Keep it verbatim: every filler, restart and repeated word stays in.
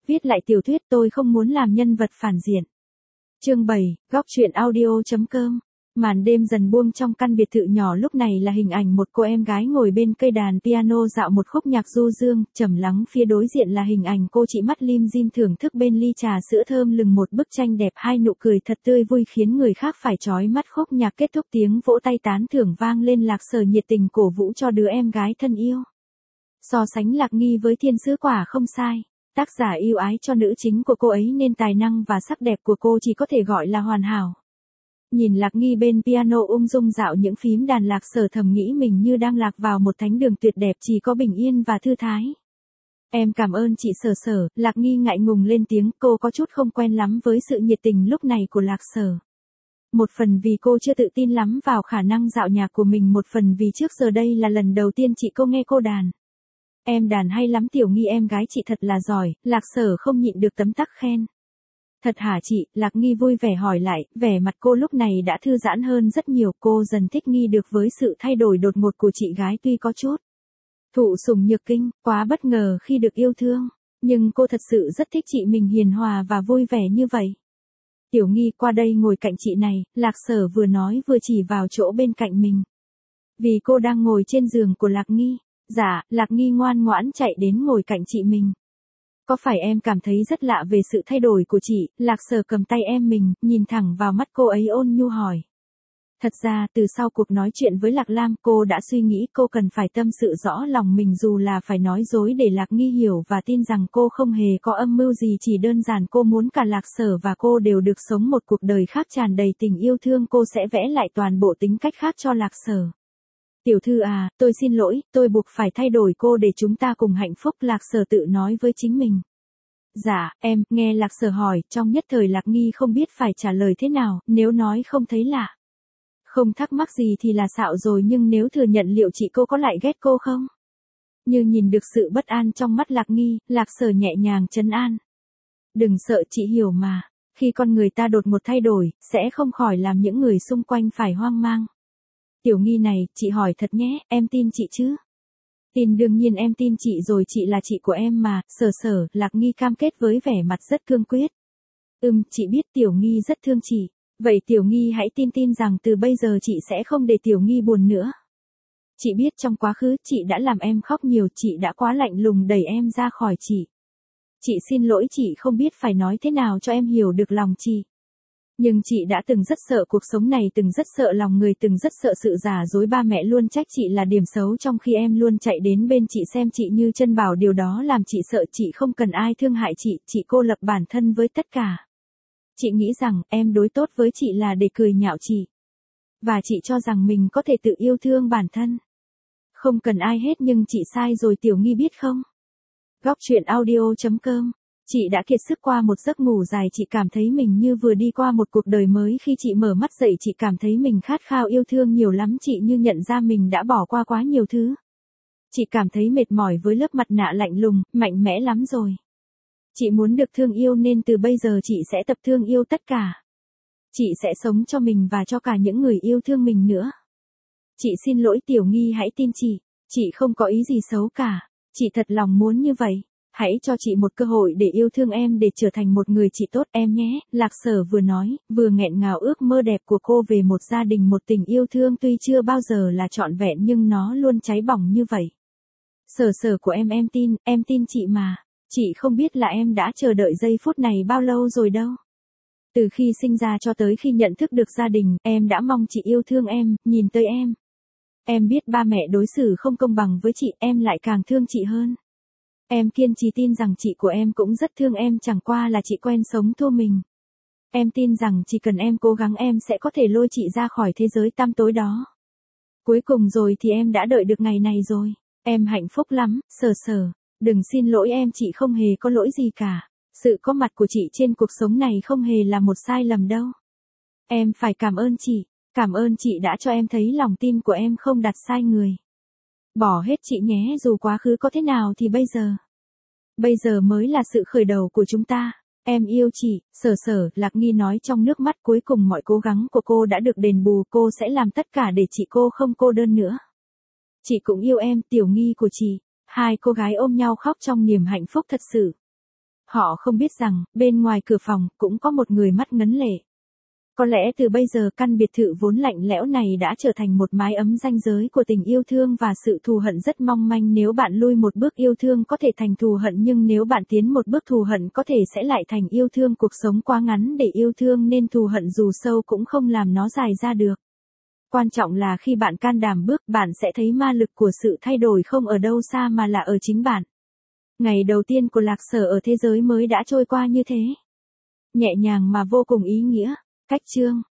Viết lại tiểu thuyết tôi không muốn làm nhân vật phản diện. Chương bảy, góc truyện audio.com. Màn đêm dần buông trong căn biệt thự nhỏ lúc này là hình ảnh một cô em gái ngồi bên cây đàn piano dạo một khúc nhạc du dương, trầm lắng phía đối diện là hình ảnh cô chị mắt lim dim thưởng thức bên ly trà sữa thơm lừng một bức tranh đẹp, hai nụ cười thật tươi vui khiến người khác phải chói mắt. Khúc nhạc kết thúc tiếng vỗ tay tán thưởng vang lên, Lạc Sở nhiệt tình cổ vũ cho đứa em gái thân yêu. So sánh Lạc Nghi với thiên sứ quả không sai. Tác giả yêu ái cho nữ chính của cô ấy nên tài năng và sắc đẹp của cô chỉ có thể gọi là hoàn hảo. Nhìn Lạc Nghi bên piano ung dung dạo những phím đàn, Lạc Sở thầm nghĩ mình như đang lạc vào một thánh đường tuyệt đẹp chỉ có bình yên và thư thái. Em cảm ơn chị Sở Sở, Lạc Nghi ngại ngùng lên tiếng, cô có chút không quen lắm với sự nhiệt tình lúc này của Lạc Sở. Một phần vì cô chưa tự tin lắm vào khả năng dạo nhạc của mình, một phần vì trước giờ đây là lần đầu tiên chị cô nghe cô đàn. Em đàn hay lắm Tiểu Nghi, em gái chị thật là giỏi, Lạc Sở không nhịn được tấm tắc khen. Thật hả chị, Lạc Nghi vui vẻ hỏi lại, vẻ mặt cô lúc này đã thư giãn hơn rất nhiều, cô dần thích nghi được với sự thay đổi đột ngột của chị gái, tuy có chút thụ sủng nhược kinh, quá bất ngờ khi được yêu thương, nhưng cô thật sự rất thích chị mình hiền hòa và vui vẻ như vậy. Tiểu Nghi qua đây ngồi cạnh chị này, Lạc Sở vừa nói vừa chỉ vào chỗ bên cạnh mình. Vì cô đang ngồi trên giường của Lạc Nghi. Dạ, Lạc Nghi ngoan ngoãn chạy đến ngồi cạnh chị mình. Có phải em cảm thấy rất lạ về sự thay đổi của chị? Lạc Sở cầm tay em mình, nhìn thẳng vào mắt cô ấy ôn nhu hỏi. Thật ra, từ sau cuộc nói chuyện với Lạc Lam, cô đã suy nghĩ cô cần phải tâm sự rõ lòng mình, dù là phải nói dối để Lạc Nghi hiểu và tin rằng cô không hề có âm mưu gì, chỉ đơn giản cô muốn cả Lạc Sở và cô đều được sống một cuộc đời khác tràn đầy tình yêu thương. Cô sẽ vẽ lại toàn bộ tính cách khác cho Lạc Sở. Tiểu thư à, tôi xin lỗi, tôi buộc phải thay đổi cô để chúng ta cùng hạnh phúc, Lạc Sở tự nói với chính mình. Dạ, em, nghe Lạc Sở hỏi, trong nhất thời Lạc Nghi không biết phải trả lời thế nào, nếu nói không thấy lạ. Không thắc mắc gì thì là xạo rồi, nhưng nếu thừa nhận liệu chị cô có lại ghét cô không? Như nhìn được sự bất an trong mắt Lạc Nghi, Lạc Sở nhẹ nhàng trấn an. Đừng sợ, chị hiểu mà, khi con người ta đột ngột thay đổi, sẽ không khỏi làm những người xung quanh phải hoang mang. Tiểu Nghi này, chị hỏi thật nhé, em tin chị chứ? Tin, đương nhiên em tin chị rồi, chị là chị của em mà. Sở Sở, Lạc Nghi cam kết với vẻ mặt rất cương quyết. Ừm, chị biết Tiểu Nghi rất thương chị. Vậy Tiểu Nghi hãy tin tin rằng từ bây giờ chị sẽ không để Tiểu Nghi buồn nữa. Chị biết trong quá khứ chị đã làm em khóc nhiều, chị đã quá lạnh lùng đẩy em ra khỏi chị. Chị xin lỗi, chị không biết phải nói thế nào cho em hiểu được lòng chị. Nhưng chị đã từng rất sợ cuộc sống này, từng rất sợ lòng người, từng rất sợ sự giả dối. Ba mẹ luôn trách chị là điểm xấu, trong khi em luôn chạy đến bên chị xem chị như chân bảo, điều đó làm chị sợ. Chị không cần ai thương hại chị, chị cô lập bản thân với tất cả. Chị nghĩ rằng em đối tốt với chị là để cười nhạo chị. Và chị cho rằng mình có thể tự yêu thương bản thân. Không cần ai hết, nhưng chị sai rồi Tiểu Nghi biết không? Góc truyện audio.com. Chị đã kiệt sức qua một giấc ngủ dài, chị cảm thấy mình như vừa đi qua một cuộc đời mới. Khi chị mở mắt dậy, chị cảm thấy mình khát khao yêu thương nhiều lắm, chị như nhận ra mình đã bỏ qua quá nhiều thứ. Chị cảm thấy mệt mỏi với lớp mặt nạ lạnh lùng, mạnh mẽ lắm rồi. Chị muốn được thương yêu nên từ bây giờ chị sẽ tập thương yêu tất cả. Chị sẽ sống cho mình và cho cả những người yêu thương mình nữa. Chị xin lỗi Tiểu Nghi, hãy tin chị. Chị không có ý gì xấu cả. Chị thật lòng muốn như vậy. Hãy cho chị một cơ hội để yêu thương em, để trở thành một người chị tốt em nhé. Lạc Sở vừa nói, vừa nghẹn ngào ước mơ đẹp của cô về một gia đình, một tình yêu thương tuy chưa bao giờ là trọn vẹn nhưng nó luôn cháy bỏng như vậy. Sở Sở của em, em tin, em tin chị mà. Chị không biết là em đã chờ đợi giây phút này bao lâu rồi đâu. Từ khi sinh ra cho tới khi nhận thức được gia đình, em đã mong chị yêu thương em, nhìn tới em. Em biết ba mẹ đối xử không công bằng với chị, em lại càng thương chị hơn. Em kiên trì tin rằng chị của em cũng rất thương em, chẳng qua là chị quen sống thua mình. Em tin rằng chỉ cần em cố gắng em sẽ có thể lôi chị ra khỏi thế giới tăm tối đó. Cuối cùng rồi thì em đã đợi được ngày này rồi. Em hạnh phúc lắm, Sở Sở. Đừng xin lỗi em, chị không hề có lỗi gì cả. Sự có mặt của chị trên cuộc sống này không hề là một sai lầm đâu. Em phải cảm ơn chị. Cảm ơn chị đã cho em thấy lòng tin của em không đặt sai người. Bỏ hết chị nhé, dù quá khứ có thế nào thì bây giờ. Bây giờ mới là sự khởi đầu của chúng ta. Em yêu chị, Sở Sở, Lạc Nghi nói trong nước mắt. Cuối cùng mọi cố gắng của cô đã được đền bù, cô sẽ làm tất cả để chị cô không cô đơn nữa. Chị cũng yêu em, Tiểu Nghi của chị. Hai cô gái ôm nhau khóc trong niềm hạnh phúc thật sự. Họ không biết rằng, bên ngoài cửa phòng, cũng có một người mắt ngấn lệ. Có lẽ từ bây giờ căn biệt thự vốn lạnh lẽo này đã trở thành một mái ấm ranh giới của tình yêu thương và sự thù hận rất mong manh. Nếu bạn lui một bước yêu thương có thể thành thù hận, nhưng nếu bạn tiến một bước thù hận có thể sẽ lại thành yêu thương. Cuộc sống quá ngắn để yêu thương nên thù hận dù sâu cũng không làm nó dài ra được. Quan trọng là khi bạn can đảm bước, bạn sẽ thấy ma lực của sự thay đổi không ở đâu xa mà là ở chính bạn. Ngày đầu tiên của Lạc Sở ở thế giới mới đã trôi qua như thế. Nhẹ nhàng mà vô cùng ý nghĩa. Cách chương